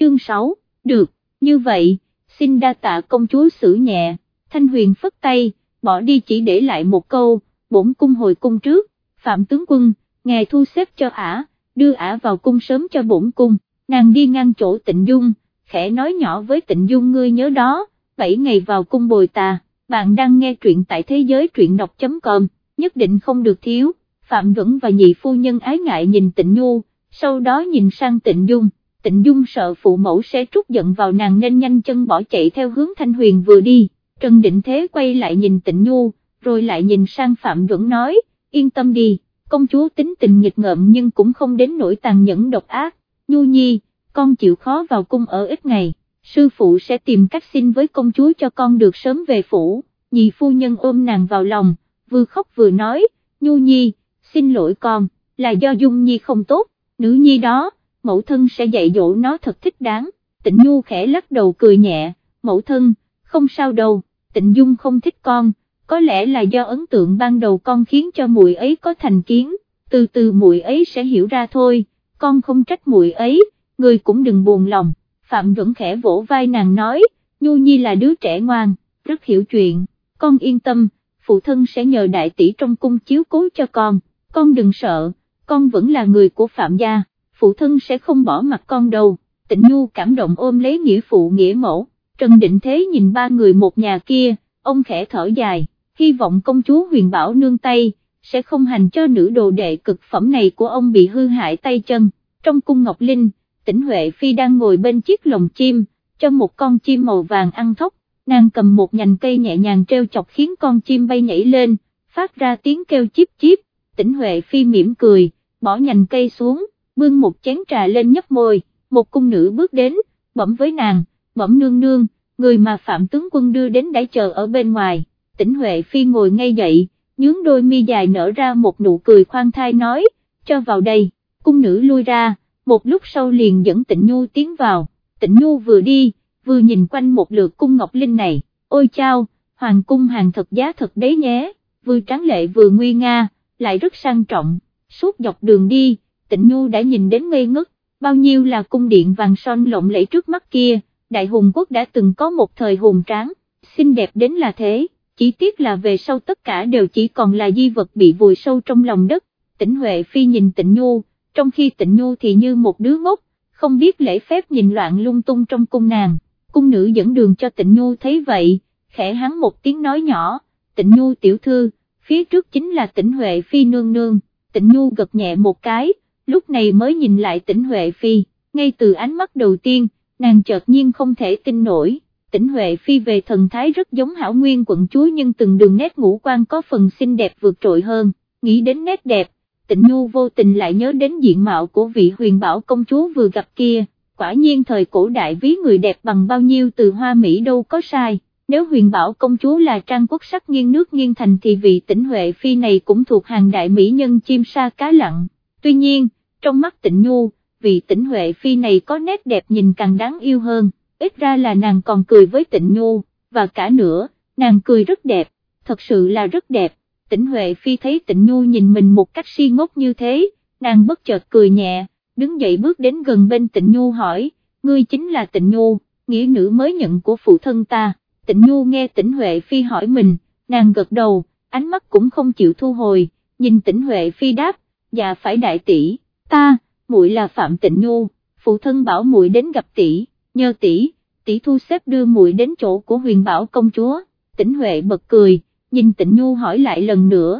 chương 6, được, như vậy, xin đa tạ công chúa xử nhẹ. Thanh Huyền phất tay, bỏ đi chỉ để lại một câu, bổn cung hồi cung trước, Phạm tướng quân, ngài thu xếp cho ả, đưa ả vào cung sớm cho bổn cung. Nàng đi ngang chỗ Tịnh Dung, khẽ nói nhỏ với Tịnh Dung, ngươi nhớ đó, 7 ngày vào cung bồi tà. Bạn đang nghe truyện tại thế giới truyện đọc.com, nhất định không được thiếu. Phạm Duẩn và nhị phu nhân ái ngại nhìn Tịnh Nhu, sau đó nhìn sang Tịnh Dung. Tịnh Dung sợ phụ mẫu sẽ trút giận vào nàng nên nhanh chân bỏ chạy theo hướng Thanh Huyền vừa đi. Trần Định Thế quay lại nhìn Tịnh Nhu, rồi lại nhìn sang Phạm Duẩn nói, yên tâm đi, công chúa tính tình nghịch ngợm nhưng cũng không đến nỗi tàn nhẫn độc ác. Nhu nhi, con chịu khó vào cung ở ít ngày, sư phụ sẽ tìm cách xin với công chúa cho con được sớm về phủ. Nhị phu nhân ôm nàng vào lòng, vừa khóc vừa nói, Nhu nhi, xin lỗi con, là do Dung nhi không tốt, nữ nhi đó, mẫu thân sẽ dạy dỗ nó thật thích đáng. Tịnh Nhu khẽ lắc đầu cười nhẹ, mẫu thân, không sao đâu, Tịnh Dung không thích con, có lẽ là do ấn tượng ban đầu con khiến cho muội ấy có thành kiến, từ từ muội ấy sẽ hiểu ra thôi, con không trách muội ấy, người cũng đừng buồn lòng. Phạm Duẩn khẽ vỗ vai nàng nói, Nhu nhi là đứa trẻ ngoan, rất hiểu chuyện, con yên tâm, phụ thân sẽ nhờ đại tỷ trong cung chiếu cố cho con đừng sợ, con vẫn là người của Phạm gia, phụ thân sẽ không bỏ mặt con đâu. Tịnh Nhu cảm động ôm lấy nghĩa phụ nghĩa mẫu. Trần Định Thế nhìn ba người một nhà kia, ông khẽ thở dài, hy vọng công chúa Huyền Bảo nương tay, sẽ không hành cho nữ đồ đệ cực phẩm này của ông bị hư hại tay chân. Trong cung Ngọc Linh, Tĩnh Huệ Phi đang ngồi bên chiếc lồng chim, cho một con chim màu vàng ăn thóc, nàng cầm một nhành cây nhẹ nhàng treo chọc khiến con chim bay nhảy lên, phát ra tiếng kêu chíp chíp. Tĩnh Huệ Phi mỉm cười, bỏ nhành cây xuống, bưng một chén trà lên nhấp môi, một cung nữ bước đến, bẩm với nàng, bẩm nương nương, người mà Phạm tướng quân đưa đến đã chờ ở bên ngoài. Tĩnh Huệ Phi ngồi ngay dậy, nhướng đôi mi dài nở ra một nụ cười khoan thai nói, cho vào đây. Cung nữ lui ra, một lúc sau liền dẫn Tịnh Nhu tiến vào. Tịnh Nhu vừa đi, vừa nhìn quanh một lượt cung Ngọc Linh này, ôi chao, hoàng cung hàng thật giá thật đấy nhé, vừa tráng lệ vừa nguy nga, lại rất sang trọng. Suốt dọc đường đi, Tịnh Nhu đã nhìn đến ngây ngất, bao nhiêu là cung điện vàng son lộng lẫy trước mắt kia, Đại Hùng Quốc đã từng có một thời hùng tráng, xinh đẹp đến là thế, chỉ tiếc là về sau tất cả đều chỉ còn là di vật bị vùi sâu trong lòng đất. Tĩnh Huệ Phi nhìn Tịnh Nhu, trong khi Tịnh Nhu thì như một đứa ngốc, không biết lễ phép nhìn loạn lung tung trong cung nàng. Cung nữ dẫn đường cho Tịnh Nhu thấy vậy, khẽ hắng một tiếng nói nhỏ, Tịnh Nhu tiểu thư, phía trước chính là Tĩnh Huệ Phi nương nương. Tịnh Nhu gật nhẹ một cái, lúc này mới nhìn lại Tĩnh Huệ Phi, ngay từ ánh mắt đầu tiên, nàng chợt nhiên không thể tin nổi. Tĩnh Huệ Phi về thần thái rất giống Hảo Nguyên quận chúa nhưng từng đường nét ngũ quan có phần xinh đẹp vượt trội hơn. Nghĩ đến nét đẹp, Tịnh Nhu vô tình lại nhớ đến diện mạo của vị Huyền Bảo công chúa vừa gặp kia, quả nhiên thời cổ đại ví người đẹp bằng bao nhiêu từ hoa mỹ đâu có sai. Nếu Huyền Bảo công chúa là trang quốc sắc nghiêng nước nghiêng thành thì vị Tĩnh Huệ Phi này cũng thuộc hàng đại mỹ nhân chim sa cá lặn. Tuy nhiên, trong mắt Tịnh Nhu, vị Tĩnh Huệ Phi này có nét đẹp nhìn càng đáng yêu hơn, ít ra là nàng còn cười với Tịnh Nhu, và cả nữa, nàng cười rất đẹp, thật sự là rất đẹp. Tĩnh Huệ Phi thấy Tịnh Nhu nhìn mình một cách si ngốc như thế, nàng bất chợt cười nhẹ, đứng dậy bước đến gần bên Tịnh Nhu hỏi, ngươi chính là Tịnh Nhu, nghĩa nữ mới nhận của phụ thân ta. Tịnh Nhu nghe Tĩnh Huệ Phi hỏi mình, nàng gật đầu, ánh mắt cũng không chịu thu hồi, nhìn Tĩnh Huệ Phi đáp, dạ phải đại tỷ, muội là Phạm Tịnh Nhu, phụ thân bảo muội đến gặp tỷ, nhờ tỷ thu xếp đưa muội đến chỗ của Huyền Bảo công chúa. Tĩnh Huệ bật cười, nhìn Tịnh Nhu hỏi lại lần nữa,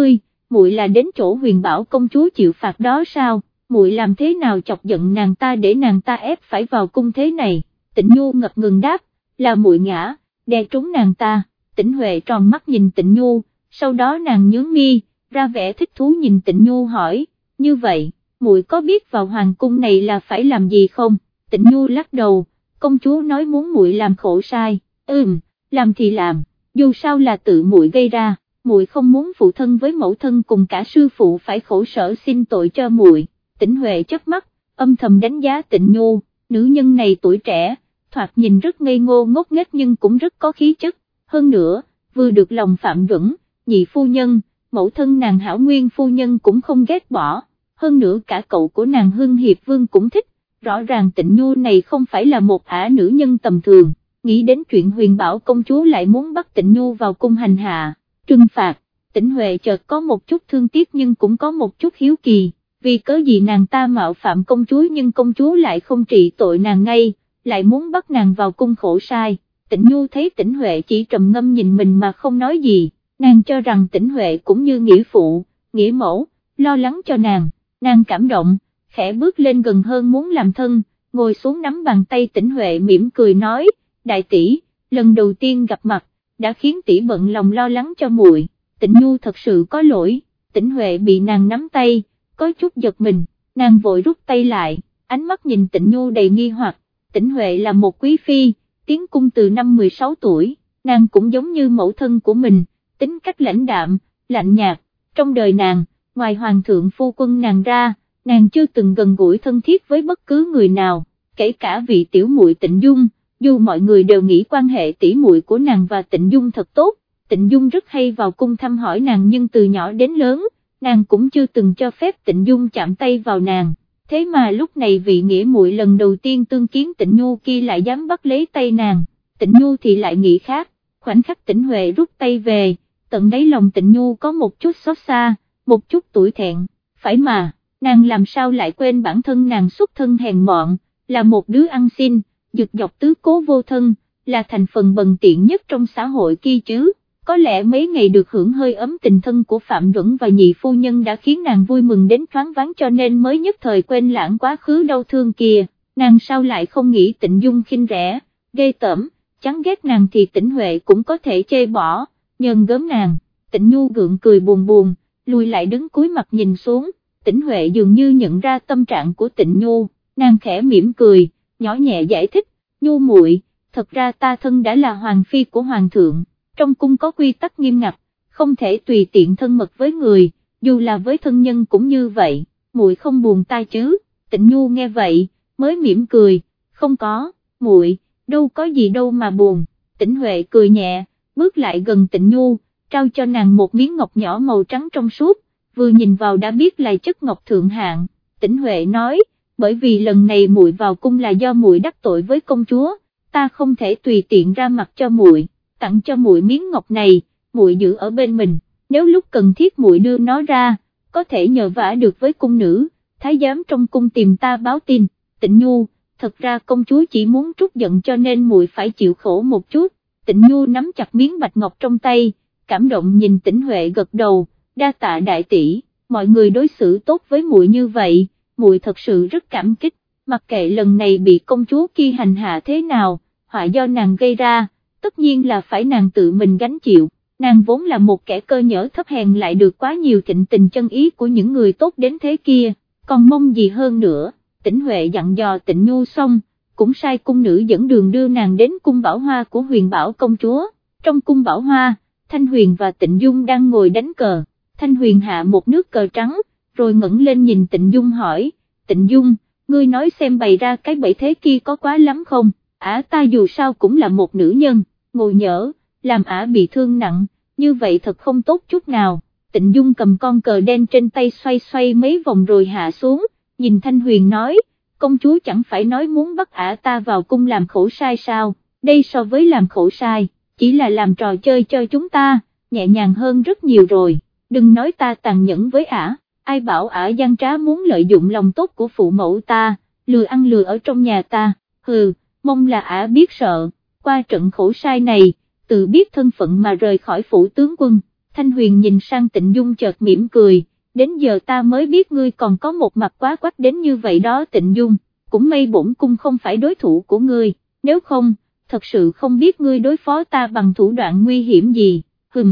muội là đến chỗ Huyền Bảo công chúa chịu phạt đó sao, muội làm thế nào chọc giận nàng ta để nàng ta ép phải vào cung thế này. Tịnh Nhu ngập ngừng đáp, là muội ngã, đè trúng nàng ta. Tĩnh Huệ tròn mắt nhìn Tịnh Nhu, sau đó nàng nhướng mi, ra vẻ thích thú nhìn Tịnh Nhu hỏi, như vậy, muội có biết vào hoàng cung này là phải làm gì không? Tịnh Nhu lắc đầu, công chúa nói muốn muội làm khổ sai, làm thì làm, dù sao là tự muội gây ra, muội không muốn phụ thân với mẫu thân cùng cả sư phụ phải khổ sở xin tội cho muội. Tĩnh Huệ chớp mắt, âm thầm đánh giá Tịnh Nhu, nữ nhân này tuổi trẻ, thoạt nhìn rất ngây ngô ngốc nghếch nhưng cũng rất có khí chất, hơn nữa, vừa được lòng Phạm Duẩn, nhị phu nhân, mẫu thân nàng Hảo Nguyên phu nhân cũng không ghét bỏ, hơn nữa cả cậu của nàng Hưng Hiệp Vương cũng thích, rõ ràng Tịnh Nhu này không phải là một ả nữ nhân tầm thường, nghĩ đến chuyện Huyền Bảo công chúa lại muốn bắt Tịnh Nhu vào cung hành hạ, trừng phạt, Tĩnh Huệ chợt có một chút thương tiếc nhưng cũng có một chút hiếu kỳ, vì cớ gì nàng ta mạo phạm công chúa nhưng công chúa lại không trị tội nàng ngay, lại muốn bắt nàng vào cung khổ sai. Tịnh Nhu thấy Tĩnh Huệ chỉ trầm ngâm nhìn mình mà không nói gì, nàng cho rằng Tĩnh Huệ cũng như nghĩa phụ, nghĩa mẫu, lo lắng cho nàng cảm động, khẽ bước lên gần hơn muốn làm thân, ngồi xuống nắm bàn tay Tĩnh Huệ mỉm cười nói, đại tỷ, lần đầu tiên gặp mặt, đã khiến tỷ bận lòng lo lắng cho muội. Tịnh Nhu thật sự có lỗi. Tĩnh Huệ bị nàng nắm tay, có chút giật mình, nàng vội rút tay lại, ánh mắt nhìn Tịnh Nhu đầy nghi hoặc. Tĩnh Huệ là một quý phi, tiến cung từ năm 16 tuổi, nàng cũng giống như mẫu thân của mình, tính cách lãnh đạm, lạnh nhạt, trong đời nàng, ngoài hoàng thượng phu quân nàng ra, nàng chưa từng gần gũi thân thiết với bất cứ người nào, kể cả vị tiểu muội Tịnh Dung, dù mọi người đều nghĩ quan hệ tỷ muội của nàng và Tịnh Dung thật tốt. Tịnh Dung rất hay vào cung thăm hỏi nàng nhưng từ nhỏ đến lớn, nàng cũng chưa từng cho phép Tịnh Dung chạm tay vào nàng, thế mà lúc này vị nghĩa muội lần đầu tiên tương kiến Tịnh Nhu kia lại dám bắt lấy tay nàng, Tịnh Nhu thì lại nghĩ khác, khoảnh khắc Tĩnh Huệ rút tay về, tận đáy lòng Tịnh Nhu có một chút xót xa, một chút tủi thẹn, phải mà, nàng làm sao lại quên bản thân nàng xuất thân hèn mọn, là một đứa ăn xin, dược dọc tứ cố vô thân, là thành phần bần tiện nhất trong xã hội kia chứ. Có lẽ mấy ngày được hưởng hơi ấm tình thân của Phạm Duẩn và nhị phu nhân đã khiến nàng vui mừng đến thoáng váng cho nên mới nhất thời quên lãng quá khứ đau thương kìa, nàng sao lại không nghĩ Tịnh Dung khinh rẻ, ghê tởm, chán ghét nàng thì Tĩnh Huệ cũng có thể chê bỏ, nhờn gớm nàng. Tịnh Nhu gượng cười buồn buồn, lùi lại đứng cúi mặt nhìn xuống, Tĩnh Huệ dường như nhận ra tâm trạng của Tịnh Nhu, nàng khẽ mỉm cười, nhỏ nhẹ giải thích, Nhu muội, thật ra ta thân đã là hoàng phi của hoàng thượng. Trong cung có quy tắc nghiêm ngặt, không thể tùy tiện thân mật với người, dù là với thân nhân cũng như vậy, muội không buồn ta chứ. Tịnh Nhu nghe vậy, mới mỉm cười, không có, muội, đâu có gì đâu mà buồn. Tĩnh Huệ cười nhẹ, bước lại gần Tịnh Nhu, trao cho nàng một miếng ngọc nhỏ màu trắng trong suốt, vừa nhìn vào đã biết là chất ngọc thượng hạng. Tĩnh Huệ nói, bởi vì lần này muội vào cung là do muội đắc tội với công chúa, ta không thể tùy tiện ra mặt cho muội. Tặng cho muội miếng ngọc này, muội giữ ở bên mình, nếu lúc cần thiết muội đưa nó ra, có thể nhờ vả được với cung nữ, thái giám trong cung tìm ta báo tin. Tịnh Nhu, thật ra công chúa chỉ muốn trút giận cho nên muội phải chịu khổ một chút. Tịnh Nhu nắm chặt miếng bạch ngọc trong tay, cảm động nhìn Tĩnh Huệ gật đầu, đa tạ đại tỷ, mọi người đối xử tốt với muội như vậy, muội thật sự rất cảm kích, mặc kệ lần này bị công chúa kia hành hạ thế nào, họa do nàng gây ra. Tất nhiên là phải nàng tự mình gánh chịu, nàng vốn là một kẻ cơ nhỡ thấp hèn lại được quá nhiều thịnh tình chân ý của những người tốt đến thế kia, còn mong gì hơn nữa. Tĩnh Huệ dặn dò Tịnh Nhu xong, cũng sai cung nữ dẫn đường đưa nàng đến cung Bảo Hoa của Huyền Bảo công chúa. Trong cung Bảo Hoa, Thanh Huyền và Tịnh Dung đang ngồi đánh cờ, Thanh Huyền hạ một nước cờ trắng, rồi ngẩng lên nhìn Tịnh Dung hỏi, Tịnh Dung, ngươi nói xem bày ra cái bẫy thế kia có quá lắm không, ta dù sao cũng là một nữ nhân. Ngồi nhỡ, làm bị thương nặng, như vậy thật không tốt chút nào. Tịnh Dung cầm con cờ đen trên tay xoay xoay mấy vòng rồi hạ xuống, nhìn Thanh Huyền nói, công chúa chẳng phải nói muốn bắt ta vào cung làm khổ sai sao, đây so với làm khổ sai, chỉ là làm trò chơi cho chúng ta, nhẹ nhàng hơn rất nhiều rồi, đừng nói ta tàn nhẫn với ai bảo gian trá muốn lợi dụng lòng tốt của phụ mẫu ta, lừa ăn lừa ở trong nhà ta, hừ, mong là biết sợ. Qua trận khổ sai này, tự biết thân phận mà rời khỏi phủ tướng quân. Thanh Huyền nhìn sang Tịnh Dung chợt mỉm cười, đến giờ ta mới biết ngươi còn có một mặt quá quắt đến như vậy đó Tịnh Dung, cũng may bổn cung không phải đối thủ của ngươi, nếu không, thật sự không biết ngươi đối phó ta bằng thủ đoạn nguy hiểm gì,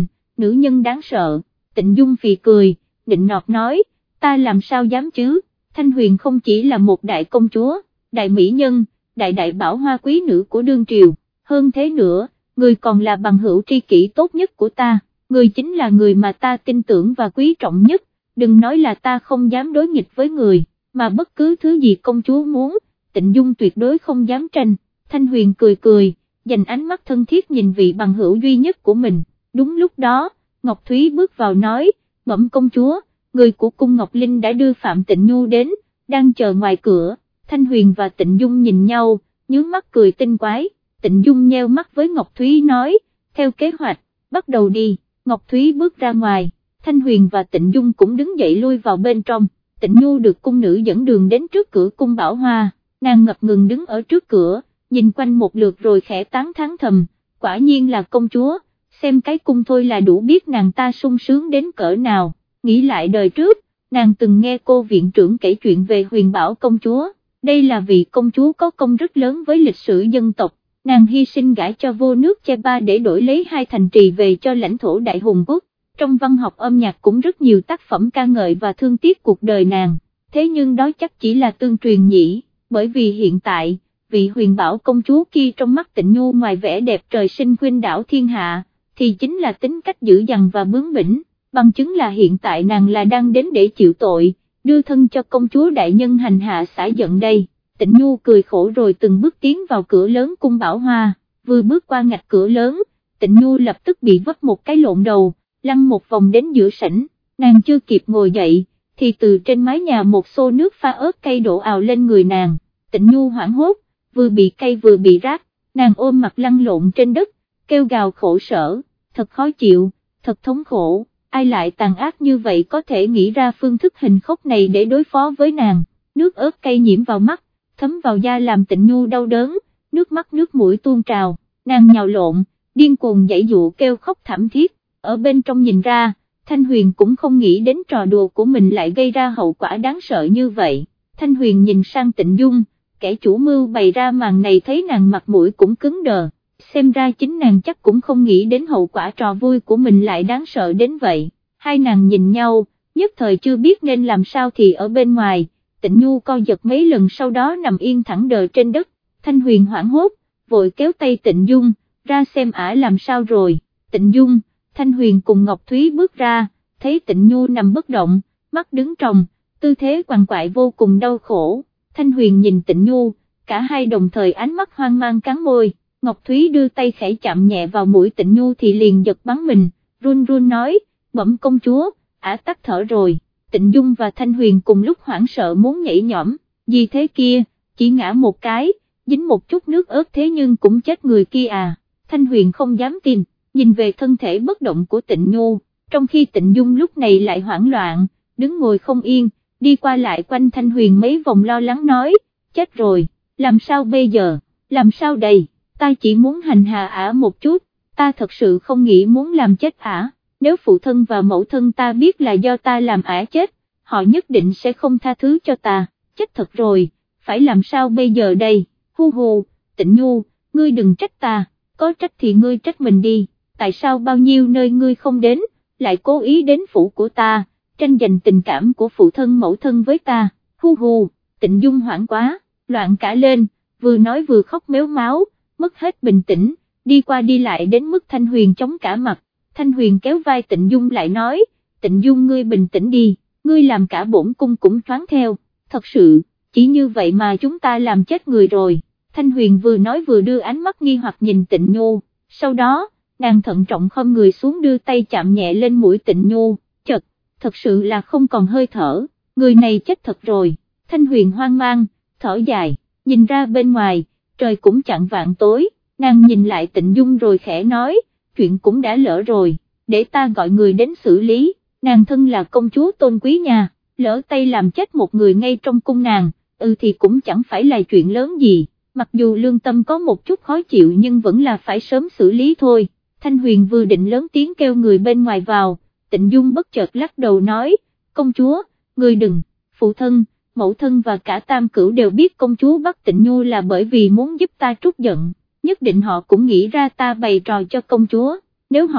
nữ nhân đáng sợ. Tịnh Dung phì cười, nịnh nọt nói, ta làm sao dám chứ. Thanh Huyền không chỉ là một đại công chúa, đại mỹ nhân, đại bảo hoa quý nữ của đương triều. Hơn thế nữa, người còn là bằng hữu tri kỷ tốt nhất của ta, người chính là người mà ta tin tưởng và quý trọng nhất, đừng nói là ta không dám đối nghịch với người, mà bất cứ thứ gì công chúa muốn, Tịnh Dung tuyệt đối không dám tranh. Thanh Huyền cười cười, dành ánh mắt thân thiết nhìn vị bằng hữu duy nhất của mình. Đúng lúc đó, Ngọc Thúy bước vào nói, bẩm công chúa, người của cung Ngọc Linh đã đưa Phạm Tịnh Nhu đến, đang chờ ngoài cửa. Thanh Huyền và Tịnh Dung nhìn nhau, nhướng mắt cười tinh quái, Tịnh Dung nheo mắt với Ngọc Thúy nói, theo kế hoạch, bắt đầu đi. Ngọc Thúy bước ra ngoài, Thanh Huyền và Tịnh Dung cũng đứng dậy lui vào bên trong. Tịnh Nhu được cung nữ dẫn đường đến trước cửa cung Bảo Hoa, nàng ngập ngừng đứng ở trước cửa, nhìn quanh một lượt rồi khẽ tán thán thầm, quả nhiên là công chúa, xem cái cung thôi là đủ biết nàng ta sung sướng đến cỡ nào. Nghĩ lại đời trước, nàng từng nghe cô viện trưởng kể chuyện về Huyền Bảo công chúa, đây là vị công chúa có công rất lớn với lịch sử dân tộc, nàng hy sinh gả cho vua nước Cheba để đổi lấy 2 thành trì về cho lãnh thổ Đại Hùng Quốc. Trong văn học âm nhạc cũng rất nhiều tác phẩm ca ngợi và thương tiếc cuộc đời nàng, thế nhưng đó chắc chỉ là tương truyền nhỉ, bởi vì hiện tại, vị Huyền Bảo công chúa kia trong mắt Tịnh Nhu ngoài vẻ đẹp trời sinh khuynh đảo thiên hạ, thì chính là tính cách dữ dằn và bướng bỉnh, bằng chứng là hiện tại nàng là đang đến để chịu tội, đưa thân cho công chúa đại nhân hành hạ xả giận đây. Tịnh Nhu cười khổ rồi từng bước tiến vào cửa lớn cung Bảo Hoa, vừa bước qua ngạch cửa lớn, Tịnh Nhu lập tức bị vấp một cái lộn đầu, lăn một vòng đến giữa sảnh, nàng chưa kịp ngồi dậy, thì từ trên mái nhà một xô nước pha ớt cay đổ ào lên người nàng. Tịnh Nhu hoảng hốt, vừa bị cay vừa bị rát, nàng ôm mặt lăn lộn trên đất, kêu gào khổ sở, thật khó chịu, thật thống khổ, ai lại tàn ác như vậy có thể nghĩ ra phương thức hình khốc này để đối phó với nàng. Nước ớt cay nhiễm vào mắt, thấm vào da làm Tịnh Nhu đau đớn, nước mắt nước mũi tuôn trào, nàng nhào lộn, điên cuồng giãy dụ kêu khóc thảm thiết. Ở bên trong nhìn ra, Thanh Huyền cũng không nghĩ đến trò đùa của mình lại gây ra hậu quả đáng sợ như vậy. Thanh Huyền nhìn sang Tịnh Dung, kẻ chủ mưu bày ra màn này thấy nàng mặt mũi cũng cứng đờ, xem ra chính nàng chắc cũng không nghĩ đến hậu quả trò vui của mình lại đáng sợ đến vậy. Hai nàng nhìn nhau, nhất thời chưa biết nên làm sao thì ở bên ngoài, Tịnh Nhu co giật mấy lần sau đó nằm yên thẳng đờ trên đất. Thanh Huyền hoảng hốt, vội kéo tay Tịnh Dung, ra xem ả làm sao rồi. Tịnh Dung, Thanh Huyền cùng Ngọc Thúy bước ra, thấy Tịnh Nhu nằm bất động, mắt đứng tròng, tư thế quằn quại vô cùng đau khổ. Thanh Huyền nhìn Tịnh Nhu, cả hai đồng thời ánh mắt hoang mang cắn môi. Ngọc Thúy đưa tay khẽ chạm nhẹ vào mũi Tịnh Nhu thì liền giật bắn mình, run run nói, bẩm công chúa, ả tắt thở rồi. Tịnh Dung và Thanh Huyền cùng lúc hoảng sợ muốn nhảy nhõm, gì thế kia, chỉ ngã một cái, dính một chút nước ớt thế nhưng cũng chết người kia à. Thanh Huyền không dám tin, nhìn về thân thể bất động của Tịnh Nhu, trong khi Tịnh Dung lúc này lại hoảng loạn, đứng ngồi không yên, đi qua lại quanh Thanh Huyền mấy vòng lo lắng nói, chết rồi, làm sao bây giờ, làm sao đây, ta chỉ muốn hành hạ ả một chút, ta thật sự không nghĩ muốn làm chết ả, nếu phụ thân và mẫu thân ta biết là do ta làm ả chết, họ nhất định sẽ không tha thứ cho ta, chết thật rồi, phải làm sao bây giờ đây, hu hu, Tịnh Nhu, ngươi đừng trách ta, có trách thì ngươi trách mình đi, tại sao bao nhiêu nơi ngươi không đến, lại cố ý đến phủ của ta, tranh giành tình cảm của phụ thân mẫu thân với ta, hu hu. Tịnh Dung hoảng quá, loạn cả lên, vừa nói vừa khóc mếu máo, mất hết bình tĩnh, đi qua đi lại đến mức Thanh Huyền chống cả mặt. Thanh Huyền kéo vai Tịnh Dung lại nói, Tịnh Dung ngươi bình tĩnh đi, ngươi làm cả bổn cung cũng thoáng theo, thật sự, chỉ như vậy mà chúng ta làm chết người rồi. Thanh Huyền vừa nói vừa đưa ánh mắt nghi hoặc nhìn Tịnh Nhu, sau đó, nàng thận trọng khom người xuống đưa tay chạm nhẹ lên mũi Tịnh Nhu, chật, thật sự là không còn hơi thở, người này chết thật rồi. Thanh Huyền hoang mang, thở dài, nhìn ra bên ngoài, trời cũng chạng vạng tối, nàng nhìn lại Tịnh Dung rồi khẽ nói, chuyện cũng đã lỡ rồi, để ta gọi người đến xử lý, nàng thân là công chúa tôn quý nhà, lỡ tay làm chết một người ngay trong cung nàng, thì cũng chẳng phải là chuyện lớn gì, mặc dù lương tâm có một chút khó chịu nhưng vẫn là phải sớm xử lý thôi. Thanh Huyền vừa định lớn tiếng kêu người bên ngoài vào, Tịnh Dung bất chợt lắc đầu nói, công chúa, người đừng, phụ thân, mẫu thân và cả Tam Cửu đều biết công chúa bắt Tịnh Nhu là bởi vì muốn giúp ta trút giận, nhất định họ cũng nghĩ ra ta bày trò cho công chúa, nếu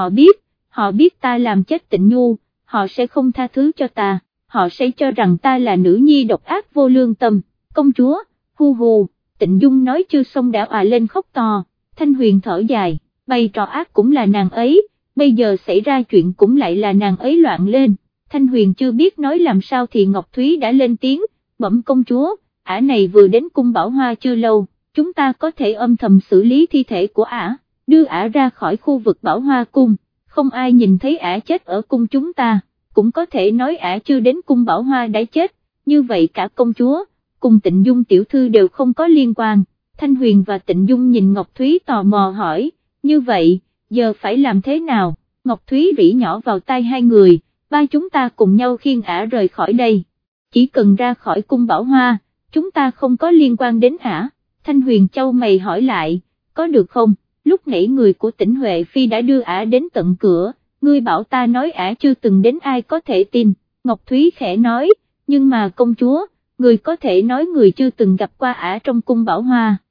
họ biết ta làm chết Tịnh Nhu, họ sẽ không tha thứ cho ta, họ sẽ cho rằng ta là nữ nhi độc ác vô lương tâm, công chúa, hu hu. Tịnh Dung nói chưa xong đã òa lên khóc to. Thanh Huyền thở dài, bày trò ác cũng là nàng ấy, bây giờ xảy ra chuyện cũng lại là nàng ấy loạn lên. Thanh Huyền chưa biết nói làm sao thì Ngọc Thúy đã lên tiếng, bẩm công chúa, ả này vừa đến cung Bảo Hoa chưa lâu, chúng ta có thể âm thầm xử lý thi thể của ả, đưa ả ra khỏi khu vực Bảo Hoa cung, không ai nhìn thấy ả chết ở cung chúng ta, cũng có thể nói ả chưa đến cung Bảo Hoa đã chết, như vậy cả công chúa, cùng Tịnh Dung tiểu thư đều không có liên quan. Thanh Huyền và Tịnh Dung nhìn Ngọc Thúy tò mò hỏi, như vậy, giờ phải làm thế nào? Ngọc Thúy rỉ nhỏ vào tai hai người, ba chúng ta cùng nhau khiêng ả rời khỏi đây, chỉ cần ra khỏi cung Bảo Hoa, chúng ta không có liên quan đến ả. Thanh Huyền châu mày hỏi lại, có được không? Lúc nãy người của Tĩnh Huệ Phi đã đưa ả đến tận cửa, ngươi bảo ta nói ả chưa từng đến ai có thể tin. Ngọc Thúy khẽ nói, nhưng mà công chúa, người có thể nói người chưa từng gặp qua ả trong cung Bảo Hoa.